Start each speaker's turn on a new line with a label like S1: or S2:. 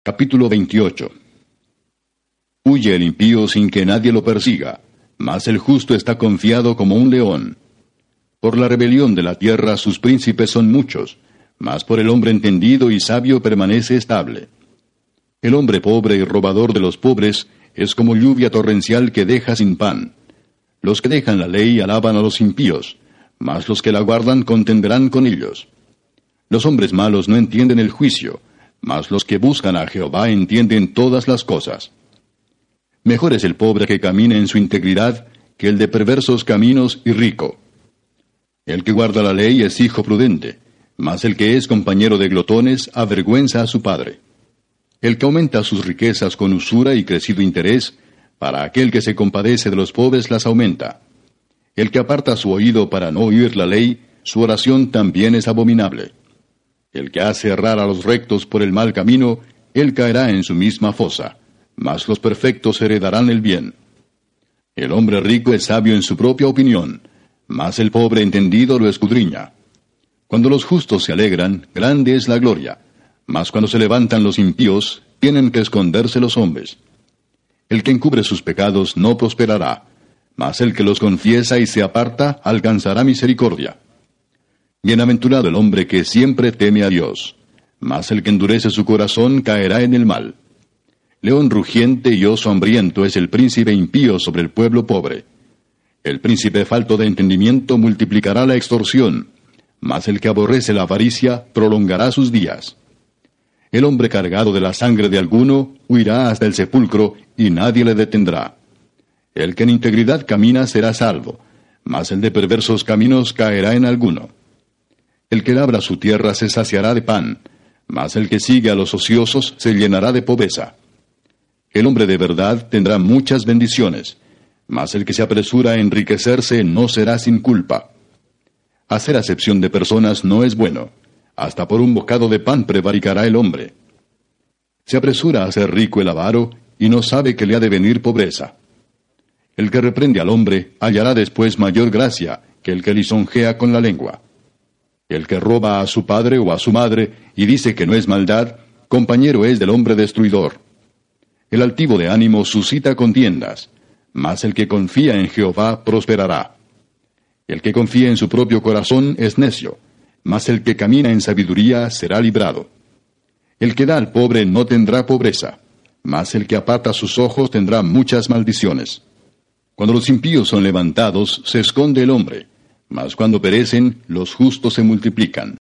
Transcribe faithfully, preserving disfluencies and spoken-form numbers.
S1: Capítulo veintiocho. Huye el impío sin que nadie lo persiga, mas el justo está confiado como un león. Por la rebelión de la tierra sus príncipes son muchos, mas por el hombre entendido y sabio permanece estable. El hombre pobre y robador de los pobres es como lluvia torrencial que deja sin pan. Los que dejan la ley alaban a los impíos, mas los que la guardan contenderán con ellos. Los hombres malos no entienden el juicio, mas los que buscan a Jehová entienden todas las cosas. Mejor es el pobre que camina en su integridad que el de perversos caminos y rico. El que guarda la ley es hijo prudente, mas el que es compañero de glotones avergüenza a su padre. El que aumenta sus riquezas con usura y crecido interés, para aquel que se compadece de los pobres las aumenta. El que aparta su oído para no oír la ley, su oración también es abominable. El que hace errar a los rectos por el mal camino, él caerá en su misma fosa, mas los perfectos heredarán el bien. El hombre rico es sabio en su propia opinión, mas el pobre entendido lo escudriña. Cuando los justos se alegran, grande es la gloria, mas cuando se levantan los impíos, tienen que esconderse los hombres. El que encubre sus pecados no prosperará, mas el que los confiesa y se aparta alcanzará misericordia. Bienaventurado el hombre que siempre teme a Dios, mas el que endurece su corazón caerá en el mal. León rugiente y oso hambriento es el príncipe impío sobre el pueblo pobre. El príncipe falto de entendimiento multiplicará la extorsión, mas el que aborrece la avaricia prolongará sus días. El hombre cargado de la sangre de alguno huirá hasta el sepulcro y nadie le detendrá. El que en integridad camina será salvo, mas el de perversos caminos caerá en alguno. El que labra su tierra se saciará de pan, mas el que sigue a los ociosos se llenará de pobreza. El hombre de verdad tendrá muchas bendiciones, mas el que se apresura a enriquecerse no será sin culpa. Hacer acepción de personas no es bueno, hasta por un bocado de pan prevaricará el hombre. Se apresura a ser rico el avaro, y no sabe que le ha de venir pobreza. El que reprende al hombre hallará después mayor gracia que el que lisonjea con la lengua. El que roba a su padre o a su madre y dice que no es maldad, compañero es del hombre destruidor. El altivo de ánimo suscita contiendas, mas el que confía en Jehová prosperará. El que confía en su propio corazón es necio, mas el que camina en sabiduría será librado. El que da al pobre no tendrá pobreza, mas el que aparta sus ojos tendrá muchas maldiciones. Cuando los impíos son levantados, se esconde el hombre, mas cuando perecen, los justos se multiplican.